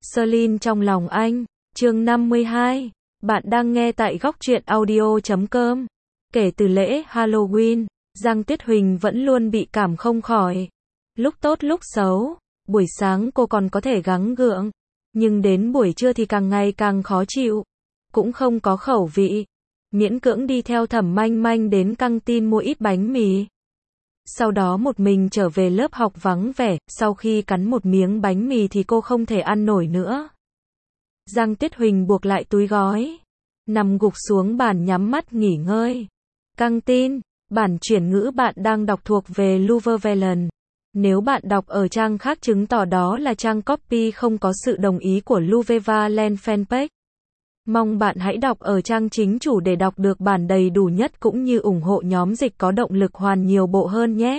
Celine trong lòng anh, chương 52. Bạn đang nghe tại góc truyện audio.com. Kể từ lễ Halloween, Giang Tuyết Huỳnh vẫn luôn bị cảm không khỏi. Lúc tốt lúc xấu, buổi sáng cô còn có thể gắng gượng, nhưng đến buổi trưa thì càng ngày càng khó chịu, cũng không có khẩu vị. Miễn cưỡng đi theo Thẩm Manh Manh đến căng tin mua ít bánh mì. Sau đó một mình trở về lớp học vắng vẻ, sau khi cắn một miếng bánh mì thì cô không thể ăn nổi nữa. Giang Tuyết Huỳnh buộc lại túi gói, nằm gục xuống bàn nhắm mắt nghỉ ngơi. Căng tin, bản chuyển ngữ bạn đang đọc thuộc về Louvre Velen. Nếu bạn đọc ở trang khác chứng tỏ đó là trang copy không có sự đồng ý của Louvre Velen fanpage. Mong bạn hãy đọc ở trang chính chủ để đọc được bản đầy đủ nhất cũng như ủng hộ nhóm dịch có động lực hoàn nhiều bộ hơn nhé.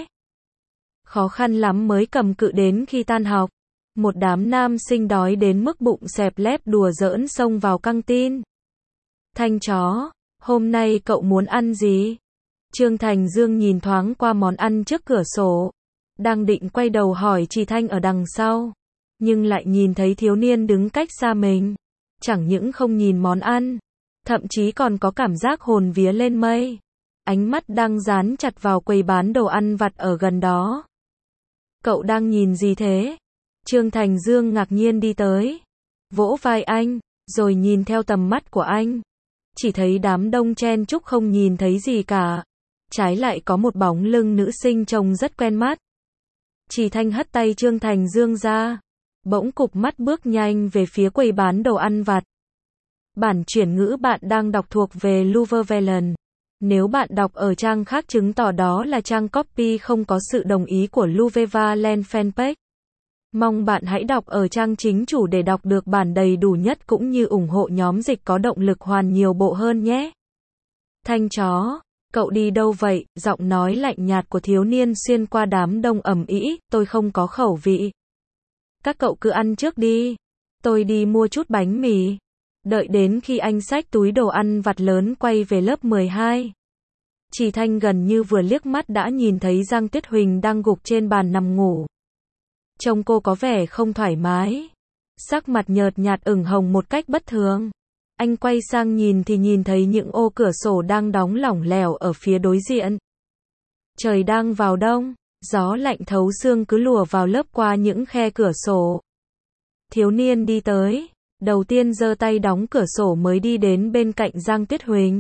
Khó khăn lắm mới cầm cự đến khi tan học. Một đám nam sinh đói đến mức bụng xẹp lép đùa giỡn xông vào căng tin. Thanh chó, hôm nay cậu muốn ăn gì? Trương Thành Dương nhìn thoáng qua món ăn trước cửa sổ. Đang định quay đầu hỏi chị Thanh ở đằng sau. Nhưng lại nhìn thấy thiếu niên đứng cách xa mình. Chẳng những không nhìn món ăn, thậm chí còn có cảm giác hồn vía lên mây. Ánh mắt đang dán chặt vào quầy bán đồ ăn vặt ở gần đó. Cậu đang nhìn gì thế? Trương Thành Dương ngạc nhiên đi tới, vỗ vai anh, rồi nhìn theo tầm mắt của anh. Chỉ thấy đám đông chen chúc không nhìn thấy gì cả. Trái lại có một bóng lưng nữ sinh trông rất quen mắt. Chị Thanh hất tay Trương Thành Dương ra. Bỗng cụp mắt bước nhanh về phía quầy bán đồ ăn vặt. Bản chuyển ngữ bạn đang đọc thuộc về Louvre Velen. Nếu bạn đọc ở trang khác chứng tỏ đó là trang copy không có sự đồng ý của Louvre Velen fanpage. Mong bạn hãy đọc ở trang chính chủ để đọc được bản đầy đủ nhất cũng như ủng hộ nhóm dịch có động lực hoàn nhiều bộ hơn nhé. Thanh chó, cậu đi đâu vậy? Giọng nói lạnh nhạt của thiếu niên xuyên qua đám đông ầm ĩ, tôi không có khẩu vị. Các cậu cứ ăn trước đi. Tôi đi mua chút bánh mì. Đợi đến khi anh xách túi đồ ăn vặt lớn quay về lớp 12. Chị Thanh gần như vừa liếc mắt đã nhìn thấy Giang Tuyết Huỳnh đang gục trên bàn nằm ngủ. Trông cô có vẻ không thoải mái. Sắc mặt nhợt nhạt ửng hồng một cách bất thường. Anh quay sang nhìn thì nhìn thấy những ô cửa sổ đang đóng lỏng lẻo ở phía đối diện. Trời đang vào đông. Gió lạnh thấu xương cứ lùa vào lớp qua những khe cửa sổ. Thiếu niên đi tới, đầu tiên giơ tay đóng cửa sổ mới đi đến bên cạnh Giang Tuyết Huỳnh.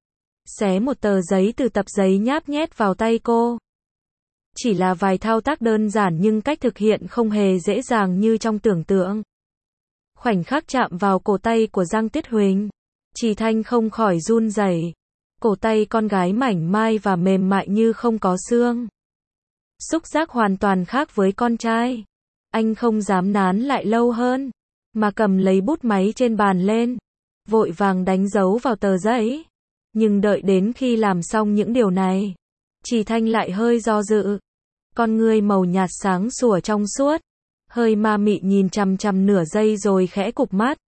Xé một tờ giấy từ tập giấy nháp nhét vào tay cô. Chỉ là vài thao tác đơn giản nhưng cách thực hiện không hề dễ dàng như trong tưởng tượng. Khoảnh khắc chạm vào cổ tay của Giang Tuyết Huỳnh, chị Thanh không khỏi run rẩy. Cổ tay con gái mảnh mai và mềm mại như không có xương. Xúc giác hoàn toàn khác với con trai. Anh không dám nán lại lâu hơn, mà cầm lấy bút máy trên bàn lên, vội vàng đánh dấu vào tờ giấy. Nhưng đợi đến khi làm xong những điều này, chị Thanh lại hơi do dự. Con ngươi màu nhạt sáng sủa trong suốt, hơi ma mị nhìn chằm chằm nửa giây rồi khẽ cụp mắt.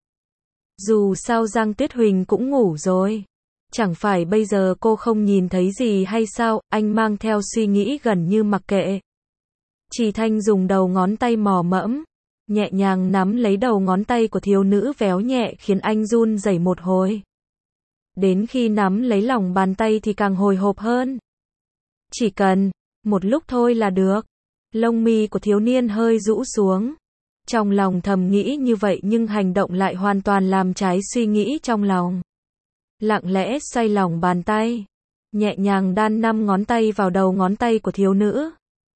Dù sao Giang Tuyết Huỳnh cũng ngủ rồi. Chẳng phải bây giờ cô không nhìn thấy gì hay sao? Anh mang theo suy nghĩ gần như mặc kệ. Chị Thanh dùng đầu ngón tay mò mẫm, nhẹ nhàng nắm lấy đầu ngón tay của thiếu nữ véo nhẹ khiến anh run rẩy một hồi. Đến khi nắm lấy lòng bàn tay thì càng hồi hộp hơn. Chỉ cần một lúc thôi là được. Lông mi của thiếu niên hơi rũ xuống. Trong lòng thầm nghĩ như vậy nhưng hành động lại hoàn toàn làm trái suy nghĩ trong lòng. Lặng lẽ xoay lòng bàn tay, nhẹ nhàng đan 5 ngón tay vào đầu ngón tay của thiếu nữ.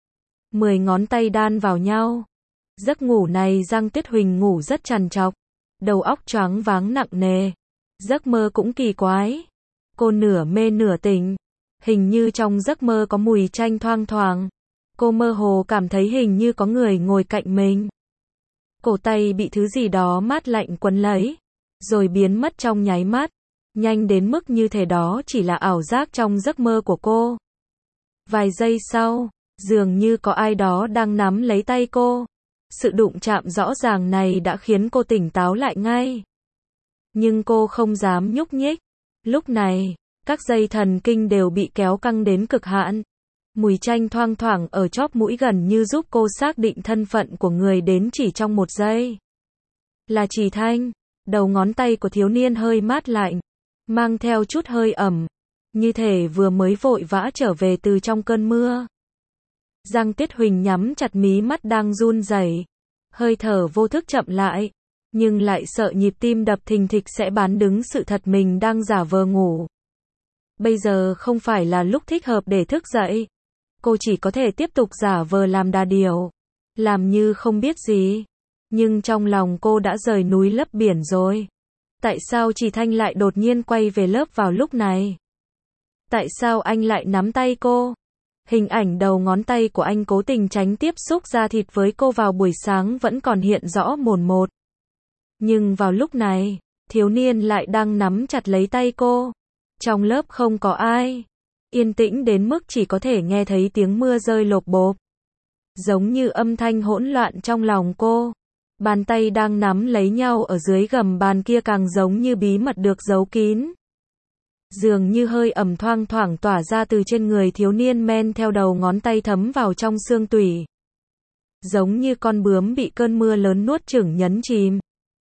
10 ngón tay đan vào nhau. Giấc ngủ này Giang Tuyết Huỳnh ngủ rất trằn trọc, đầu óc choáng váng nặng nề. Giấc mơ cũng kỳ quái. Cô nửa mê nửa tỉnh, hình như trong giấc mơ có mùi chanh thoang thoảng. Cô mơ hồ cảm thấy hình như có người ngồi cạnh mình. Cổ tay bị thứ gì đó mát lạnh quấn lấy, rồi biến mất trong nháy mắt. Nhanh đến mức như thể đó chỉ là ảo giác trong giấc mơ của cô. Vài giây sau, dường như có ai đó đang nắm lấy tay cô. Sự đụng chạm rõ ràng này đã khiến cô tỉnh táo lại ngay. Nhưng cô không dám nhúc nhích. Lúc này, các dây thần kinh đều bị kéo căng đến cực hạn. Mùi chanh thoang thoảng ở chóp mũi gần như giúp cô xác định thân phận của người đến chỉ trong một giây. Là Trì Thanh. Đầu ngón tay của thiếu niên hơi mát lạnh, mang theo chút hơi ẩm, như thể vừa mới vội vã trở về từ trong cơn mưa. Giang Tiết Huỳnh nhắm chặt mí mắt đang run rẩy, hơi thở vô thức chậm lại, nhưng lại sợ nhịp tim đập thình thịch sẽ bán đứng sự thật mình đang giả vờ ngủ. Bây giờ không phải là lúc thích hợp để thức dậy. Cô chỉ có thể tiếp tục giả vờ làm đà điểu, làm như không biết gì. Nhưng trong lòng cô đã rời núi lấp biển rồi. Tại sao Trì Thanh lại đột nhiên quay về lớp vào lúc này? Tại sao anh lại nắm tay cô? Hình ảnh đầu ngón tay của anh cố tình tránh tiếp xúc da thịt với cô vào buổi sáng vẫn còn hiện rõ mồn một. Nhưng vào lúc này, thiếu niên lại đang nắm chặt lấy tay cô. Trong lớp không có ai. Yên tĩnh đến mức chỉ có thể nghe thấy tiếng mưa rơi lộp bộp. Giống như âm thanh hỗn loạn trong lòng cô. Bàn tay đang nắm lấy nhau ở dưới gầm bàn kia càng giống như bí mật được giấu kín. Dường như hơi ẩm thoang thoảng tỏa ra từ trên người thiếu niên men theo đầu ngón tay thấm vào trong xương tủy. Giống như con bướm bị cơn mưa lớn nuốt chửng nhấn chìm.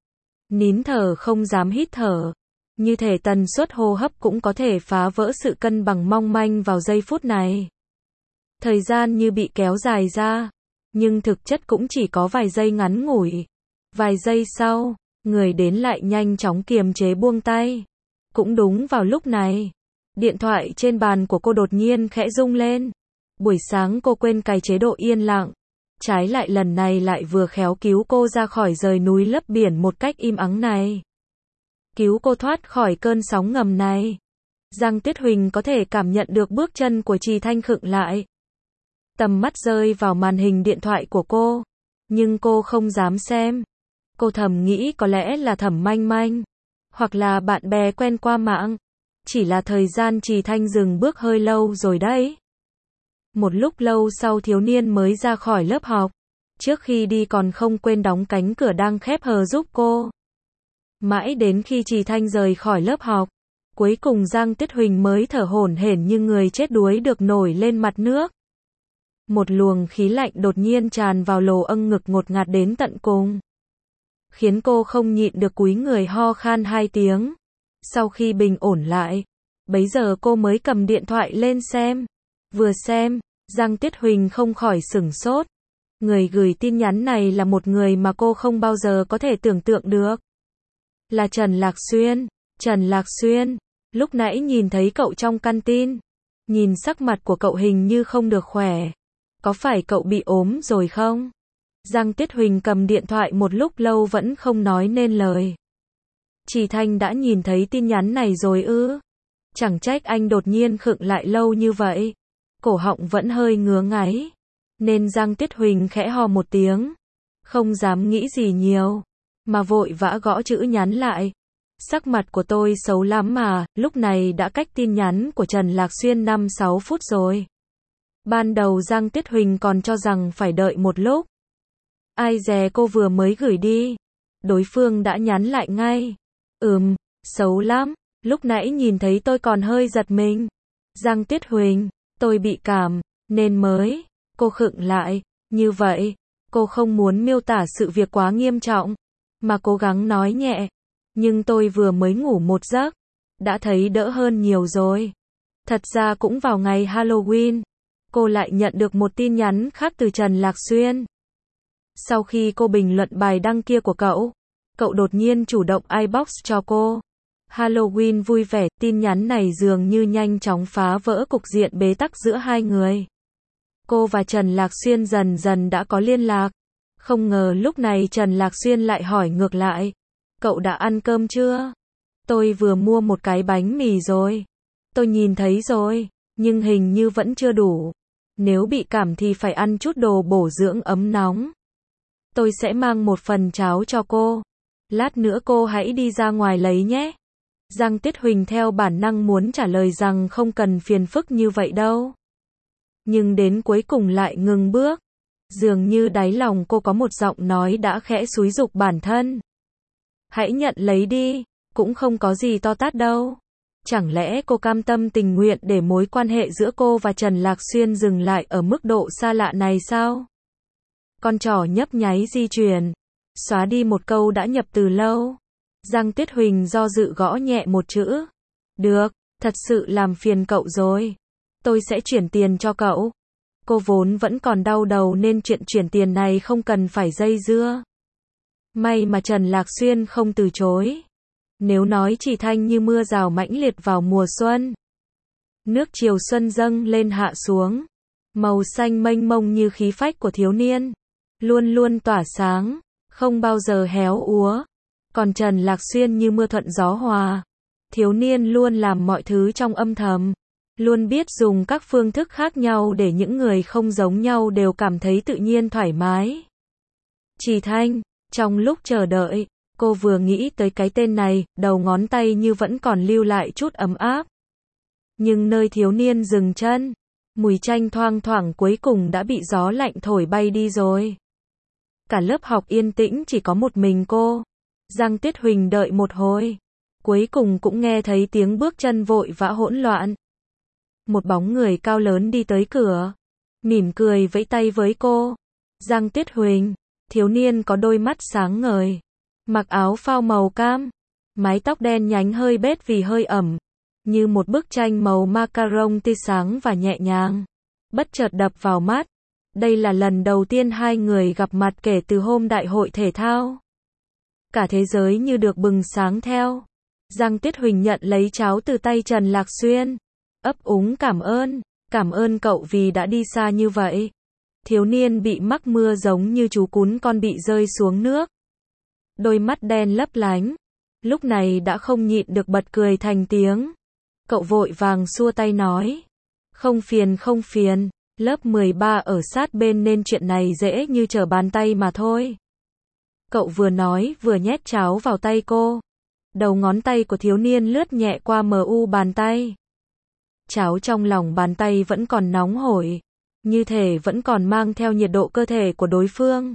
Nín thở không dám hít thở. Như thể tần suất hô hấp cũng có thể phá vỡ sự cân bằng mong manh vào giây phút này. Thời gian như bị kéo dài ra. Nhưng thực chất cũng chỉ có vài giây ngắn ngủi. Vài giây sau, người đến lại nhanh chóng kiềm chế buông tay. Cũng đúng vào lúc này, điện thoại trên bàn của cô đột nhiên khẽ rung lên. Buổi sáng cô quên cài chế độ yên lặng. Trái lại lần này lại vừa khéo cứu cô ra khỏi rời núi lấp biển một cách im ắng này. Cứu cô thoát khỏi cơn sóng ngầm này. Giang Tiết Huỳnh có thể cảm nhận được bước chân của Trì Thanh khựng lại. Tầm mắt rơi vào màn hình điện thoại của cô. Nhưng cô không dám xem. Cô thầm nghĩ có lẽ là Thẩm Manh Manh. Hoặc là bạn bè quen qua mạng. Chỉ là thời gian Trì Thanh dừng bước hơi lâu rồi đấy. Một lúc lâu sau thiếu niên mới ra khỏi lớp học. Trước khi đi còn không quên đóng cánh cửa đang khép hờ giúp cô. Mãi đến khi Trì Thanh rời khỏi lớp học. Cuối cùng Giang Tiết Huỳnh mới thở hổn hển như người chết đuối được nổi lên mặt nước. Một luồng khí lạnh đột nhiên tràn vào lỗ âng ngực ngột ngạt đến tận cùng. Khiến cô không nhịn được cúi người ho khan 2 tiếng. Sau khi bình ổn lại, bấy giờ cô mới cầm điện thoại lên xem. Vừa xem, Giang Tiết Huỳnh không khỏi sửng sốt. Người gửi tin nhắn này là một người mà cô không bao giờ có thể tưởng tượng được. Là Trần Lạc Xuyên. Trần Lạc Xuyên, lúc nãy nhìn thấy cậu trong căn tin. Nhìn sắc mặt của cậu hình như không được khỏe. Có phải cậu bị ốm rồi không? Giang Tiết Huỳnh cầm điện thoại một lúc lâu vẫn không nói nên lời. Trì Thanh đã nhìn thấy tin nhắn này rồi ư? Chẳng trách anh đột nhiên khựng lại lâu như vậy. Cổ họng vẫn hơi ngứa ngáy. Nên Giang Tiết Huỳnh khẽ ho một tiếng. Không dám nghĩ gì nhiều. Mà vội vã gõ chữ nhắn lại. Sắc mặt của tôi xấu lắm mà, lúc này đã cách tin nhắn của Trần Lạc Xuyên 5-6 phút rồi. Ban đầu Giang Tiết Huỳnh còn cho rằng phải đợi một lúc. Ai dè cô vừa mới gửi đi. Đối phương đã nhắn lại ngay. Xấu lắm. Lúc nãy nhìn thấy tôi còn hơi giật mình. Giang Tiết Huỳnh, tôi bị cảm, nên mới. Cô khựng lại. Như vậy, cô không muốn miêu tả sự việc quá nghiêm trọng. Mà cố gắng nói nhẹ. Nhưng tôi vừa mới ngủ một giấc. Đã thấy đỡ hơn nhiều rồi. Thật ra cũng vào ngày Halloween. Cô lại nhận được một tin nhắn khác từ Trần Lạc Xuyên. Sau khi cô bình luận bài đăng kia của cậu đột nhiên chủ động inbox cho cô. Halloween vui vẻ, tin nhắn này dường như nhanh chóng phá vỡ cục diện bế tắc giữa hai người. Cô và Trần Lạc Xuyên dần dần đã có liên lạc. Không ngờ lúc này Trần Lạc Xuyên lại hỏi ngược lại. Cậu đã ăn cơm chưa? Tôi vừa mua một cái bánh mì rồi. Tôi nhìn thấy rồi, nhưng hình như vẫn chưa đủ. Nếu bị cảm thì phải ăn chút đồ bổ dưỡng ấm nóng. Tôi sẽ mang một phần cháo cho cô. Lát nữa cô hãy đi ra ngoài lấy nhé. Giang Tiết Huỳnh theo bản năng muốn trả lời rằng không cần phiền phức như vậy đâu. Nhưng đến cuối cùng lại ngừng bước. Dường như đáy lòng cô có một giọng nói đã khẽ xúi giục bản thân. Hãy nhận lấy đi, cũng không có gì to tát đâu. Chẳng lẽ cô cam tâm tình nguyện để mối quan hệ giữa cô và Trần Lạc Xuyên dừng lại ở mức độ xa lạ này sao? Con trỏ nhấp nháy di chuyển. Xóa đi một câu đã nhập từ lâu. Giang Tiết Huỳnh do dự gõ nhẹ một chữ. Được, thật sự làm phiền cậu rồi. Tôi sẽ chuyển tiền cho cậu. Cô vốn vẫn còn đau đầu nên chuyện chuyển tiền này không cần phải dây dưa. May mà Trần Lạc Xuyên không từ chối. Nếu nói Chỉ Thanh như mưa rào mãnh liệt vào mùa xuân. Nước chiều xuân dâng lên hạ xuống. Màu xanh mênh mông như khí phách của thiếu niên. Luôn luôn tỏa sáng, không bao giờ héo úa. Còn Trần Lạc Xuyên như mưa thuận gió hòa. Thiếu niên luôn làm mọi thứ trong âm thầm. Luôn biết dùng các phương thức khác nhau để những người không giống nhau đều cảm thấy tự nhiên thoải mái. Chỉ Thanh, trong lúc chờ đợi, cô vừa nghĩ tới cái tên này, đầu ngón tay như vẫn còn lưu lại chút ấm áp. Nhưng nơi thiếu niên dừng chân, mùi chanh thoang thoảng cuối cùng đã bị gió lạnh thổi bay đi rồi. Cả lớp học yên tĩnh chỉ có một mình cô. Giang Tiết Huỳnh đợi một hồi. Cuối cùng cũng nghe thấy tiếng bước chân vội vã hỗn loạn. Một bóng người cao lớn đi tới cửa. Mỉm cười vẫy tay với cô. Giang Tiết Huỳnh. Thiếu niên có đôi mắt sáng ngời. Mặc áo phao màu cam. Mái tóc đen nhánh hơi bết vì hơi ẩm. Như một bức tranh màu macaron tươi sáng và nhẹ nhàng. Bất chợt đập vào mắt. Đây là lần đầu tiên hai người gặp mặt kể từ hôm đại hội thể thao. Cả thế giới như được bừng sáng theo. Giang Tiết Huỳnh nhận lấy cháo từ tay Trần Lạc Xuyên. Ấp úng cảm ơn cậu vì đã đi xa như vậy. Thiếu niên bị mắc mưa giống như chú cún con bị rơi xuống nước. Đôi mắt đen lấp lánh. Lúc này đã không nhịn được bật cười thành tiếng. Cậu vội vàng xua tay nói. Không phiền. Lớp 13 ở sát bên nên chuyện này dễ như trở bàn tay mà thôi. Cậu vừa nói vừa nhét cháo vào tay cô. Đầu ngón tay của thiếu niên lướt nhẹ qua mu bàn tay. Cháo trong lòng bàn tay vẫn còn nóng hổi. Như thể vẫn còn mang theo nhiệt độ cơ thể của đối phương.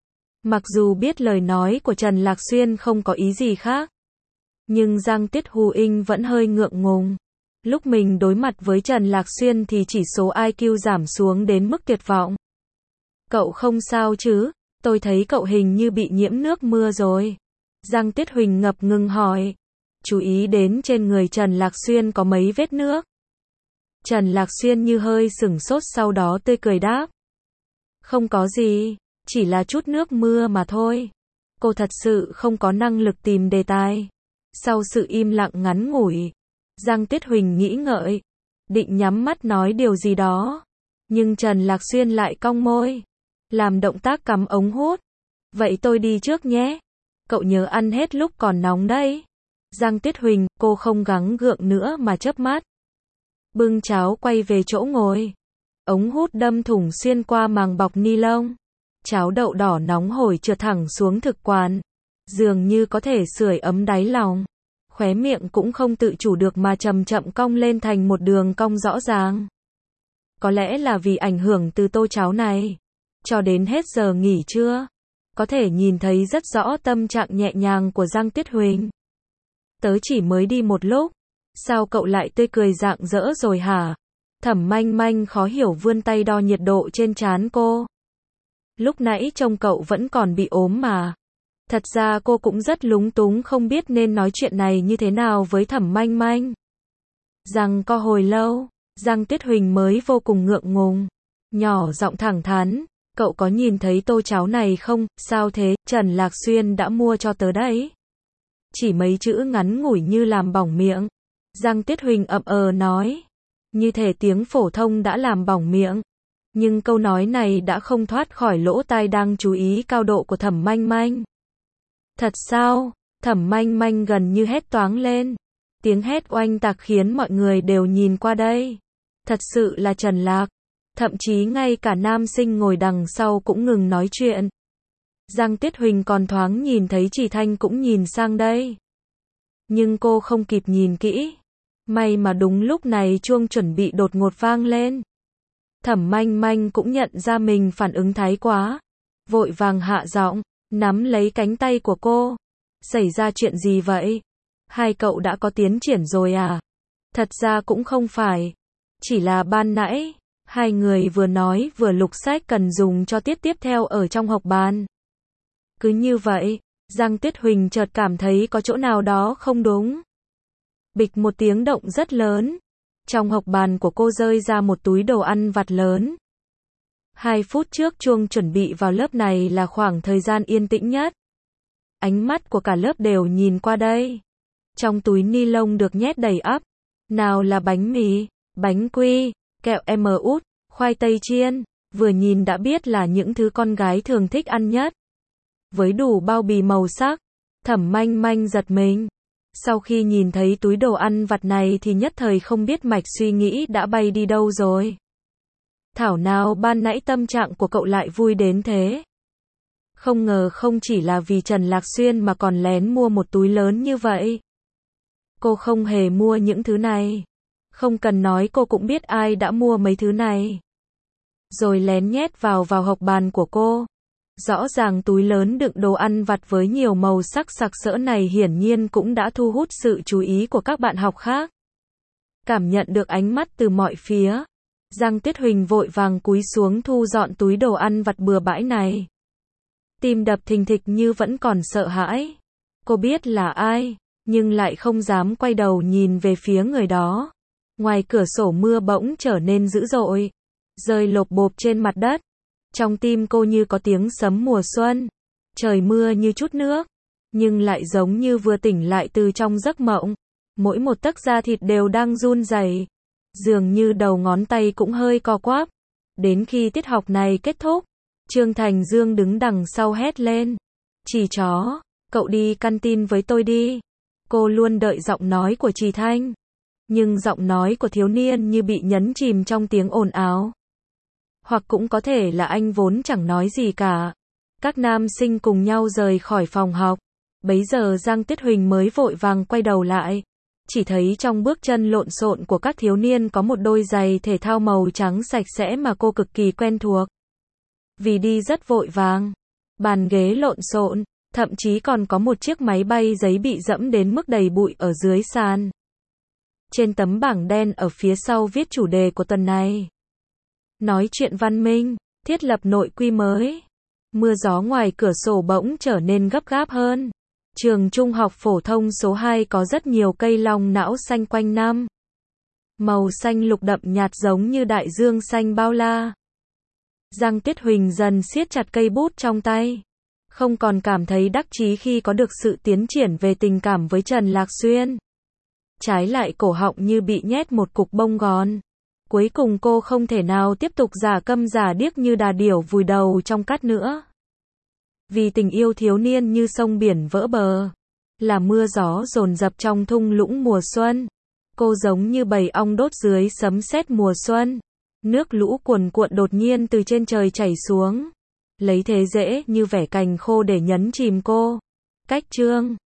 Mặc dù biết lời nói của Trần Lạc Xuyên không có ý gì khác. Nhưng Giang Tiết Huỳnh vẫn hơi ngượng ngùng. Lúc mình đối mặt với Trần Lạc Xuyên thì chỉ số IQ giảm xuống đến mức tuyệt vọng. Cậu không sao chứ? Tôi thấy cậu hình như bị nhiễm nước mưa rồi. Giang Tiết Huỳnh ngập ngừng hỏi. Chú ý đến trên người Trần Lạc Xuyên có mấy vết nước. Trần Lạc Xuyên như hơi sửng sốt sau đó tươi cười đáp. Không có gì, chỉ là chút nước mưa mà thôi. Cô thật sự không có năng lực tìm đề tài. Sau sự im lặng ngắn ngủi, Giang Tiết Huỳnh nghĩ ngợi, định nhắm mắt nói điều gì đó. Nhưng Trần Lạc Xuyên lại cong môi, làm động tác cắm ống hút. Vậy tôi đi trước nhé. Cậu nhớ ăn hết lúc còn nóng đấy. Giang Tiết Huỳnh, cô không gắng gượng nữa mà chớp mắt. Bưng cháo quay về chỗ ngồi. Ống hút đâm thủng xuyên qua màng bọc ni lông. Cháo đậu đỏ nóng hổi trượt thẳng xuống thực quản. Dường như có thể sưởi ấm đáy lòng. Khóe miệng cũng không tự chủ được mà chậm chậm cong lên thành một đường cong rõ ràng. Có lẽ là vì ảnh hưởng từ tô cháo này. Cho đến hết giờ nghỉ trưa, có thể nhìn thấy rất rõ tâm trạng nhẹ nhàng của Giang Tiết Huỳnh. Tớ chỉ mới đi một lúc. Sao cậu lại tươi cười rạng rỡ rồi hả? Thẩm Manh Manh khó hiểu vươn tay đo nhiệt độ trên trán cô. Lúc nãy trông cậu vẫn còn bị ốm mà. Thật ra cô cũng rất lúng túng không biết nên nói chuyện này như thế nào với Thẩm Manh Manh. Rằng co hồi lâu, Giang Tiết Huỳnh mới vô cùng ngượng ngùng. Nhỏ giọng thẳng thắn, cậu có nhìn thấy tô cháo này không? Sao thế? Trần Lạc Xuyên đã mua cho tớ đấy. Chỉ mấy chữ ngắn ngủi như làm bỏng miệng. Giang Tiết Huỳnh ậm nói. Như thể tiếng phổ thông đã làm bỏng miệng. Nhưng câu nói này đã không thoát khỏi lỗ tai đang chú ý cao độ của Thẩm Manh Manh. Thật sao? Thẩm Manh Manh gần như hét toáng lên. Tiếng hét oanh tạc khiến mọi người đều nhìn qua đây. Thật sự là Trần Lạc. Thậm chí ngay cả nam sinh ngồi đằng sau cũng ngừng nói chuyện. Giang Tiết Huỳnh còn thoáng nhìn thấy Chỉ Thanh cũng nhìn sang đây. Nhưng cô không kịp nhìn kỹ. May mà đúng lúc này chuông chuẩn bị đột ngột vang lên. Thẩm Manh Manh cũng nhận ra mình phản ứng thái quá. Vội vàng hạ giọng, nắm lấy cánh tay của cô. Xảy ra chuyện gì vậy? Hai cậu đã có tiến triển rồi à? Thật ra cũng không phải. Chỉ là ban nãy, hai người vừa nói vừa lục sách cần dùng cho tiết tiếp theo ở trong học bàn. Cứ như vậy, Giang Tuyết Huỳnh chợt cảm thấy có chỗ nào đó không đúng. Bịch một tiếng động rất lớn. Trong hộc bàn của cô rơi ra một túi đồ ăn vặt lớn. 2 phút trước chuông chuẩn bị vào lớp này là khoảng thời gian yên tĩnh nhất. Ánh mắt của cả lớp đều nhìn qua đây. Trong túi ni lông được nhét đầy ắp. Nào là bánh mì, bánh quy, kẹo út, khoai tây chiên. Vừa nhìn đã biết là những thứ con gái thường thích ăn nhất. Với đủ bao bì màu sắc, Thẩm Manh Manh giật mình. Sau khi nhìn thấy túi đồ ăn vặt này thì nhất thời không biết mạch suy nghĩ đã bay đi đâu rồi. Thảo nào ban nãy tâm trạng của cậu lại vui đến thế. Không ngờ không chỉ là vì Trần Lạc Xuyên mà còn lén mua một túi lớn như vậy. Cô không hề mua những thứ này. Không cần nói cô cũng biết ai đã mua mấy thứ này. Rồi lén nhét vào hộc bàn của cô. Rõ ràng túi lớn đựng đồ ăn vặt với nhiều màu sắc sặc sỡ này hiển nhiên cũng đã thu hút sự chú ý của các bạn học khác. Cảm nhận được ánh mắt từ mọi phía, Giang Tuyết Huỳnh vội vàng cúi xuống thu dọn túi đồ ăn vặt bừa bãi này. Tim đập thình thịch như vẫn còn sợ hãi. Cô biết là ai, nhưng lại không dám quay đầu nhìn về phía người đó. Ngoài cửa sổ mưa bỗng trở nên dữ dội, rơi lộp bộp trên mặt đất. Trong tim cô như có tiếng sấm mùa xuân. Trời mưa như chút nước, nhưng lại giống như vừa tỉnh lại từ trong giấc mộng. Mỗi một tấc da thịt đều đang run rẩy, dường như đầu ngón tay cũng hơi co quắp. Đến khi tiết học này kết thúc, Trương Thành Dương đứng đằng sau hét lên. Chỉ chó, cậu đi canteen với tôi đi. Cô luôn đợi giọng nói của Trì Thanh. Nhưng giọng nói của thiếu niên như bị nhấn chìm trong tiếng ồn ào. Hoặc cũng có thể là anh vốn chẳng nói gì cả. Các nam sinh cùng nhau rời khỏi phòng học. Bấy giờ Giang Tuyết Huỳnh mới vội vàng quay đầu lại. Chỉ thấy trong bước chân lộn xộn của các thiếu niên có một đôi giày thể thao màu trắng sạch sẽ mà cô cực kỳ quen thuộc. Vì đi rất vội vàng, bàn ghế lộn xộn, thậm chí còn có một chiếc máy bay giấy bị dẫm đến mức đầy bụi ở dưới sàn. Trên tấm bảng đen ở phía sau viết chủ đề của tuần này. Nói chuyện văn minh, thiết lập nội quy mới. Mưa gió ngoài cửa sổ bỗng trở nên gấp gáp hơn. Trường trung học phổ thông số 2 có rất nhiều cây long não xanh quanh năm. Màu xanh lục đậm nhạt giống như đại dương xanh bao la. Giang Tuyết Huỳnh dần siết chặt cây bút trong tay. Không còn cảm thấy đắc chí khi có được sự tiến triển về tình cảm với Trần Lạc Xuyên. Trái lại cổ họng như bị nhét một cục bông gòn. Cuối cùng cô không thể nào tiếp tục giả câm giả điếc như đà điểu vùi đầu trong cát nữa. Vì tình yêu thiếu niên như sông biển vỡ bờ. Là mưa gió dồn dập trong thung lũng mùa xuân. Cô giống như bầy ong đốt dưới sấm sét mùa xuân. Nước lũ cuồn cuộn đột nhiên từ trên trời chảy xuống. Lấy thế dễ như vẻ cành khô để nhấn chìm cô. Cách chương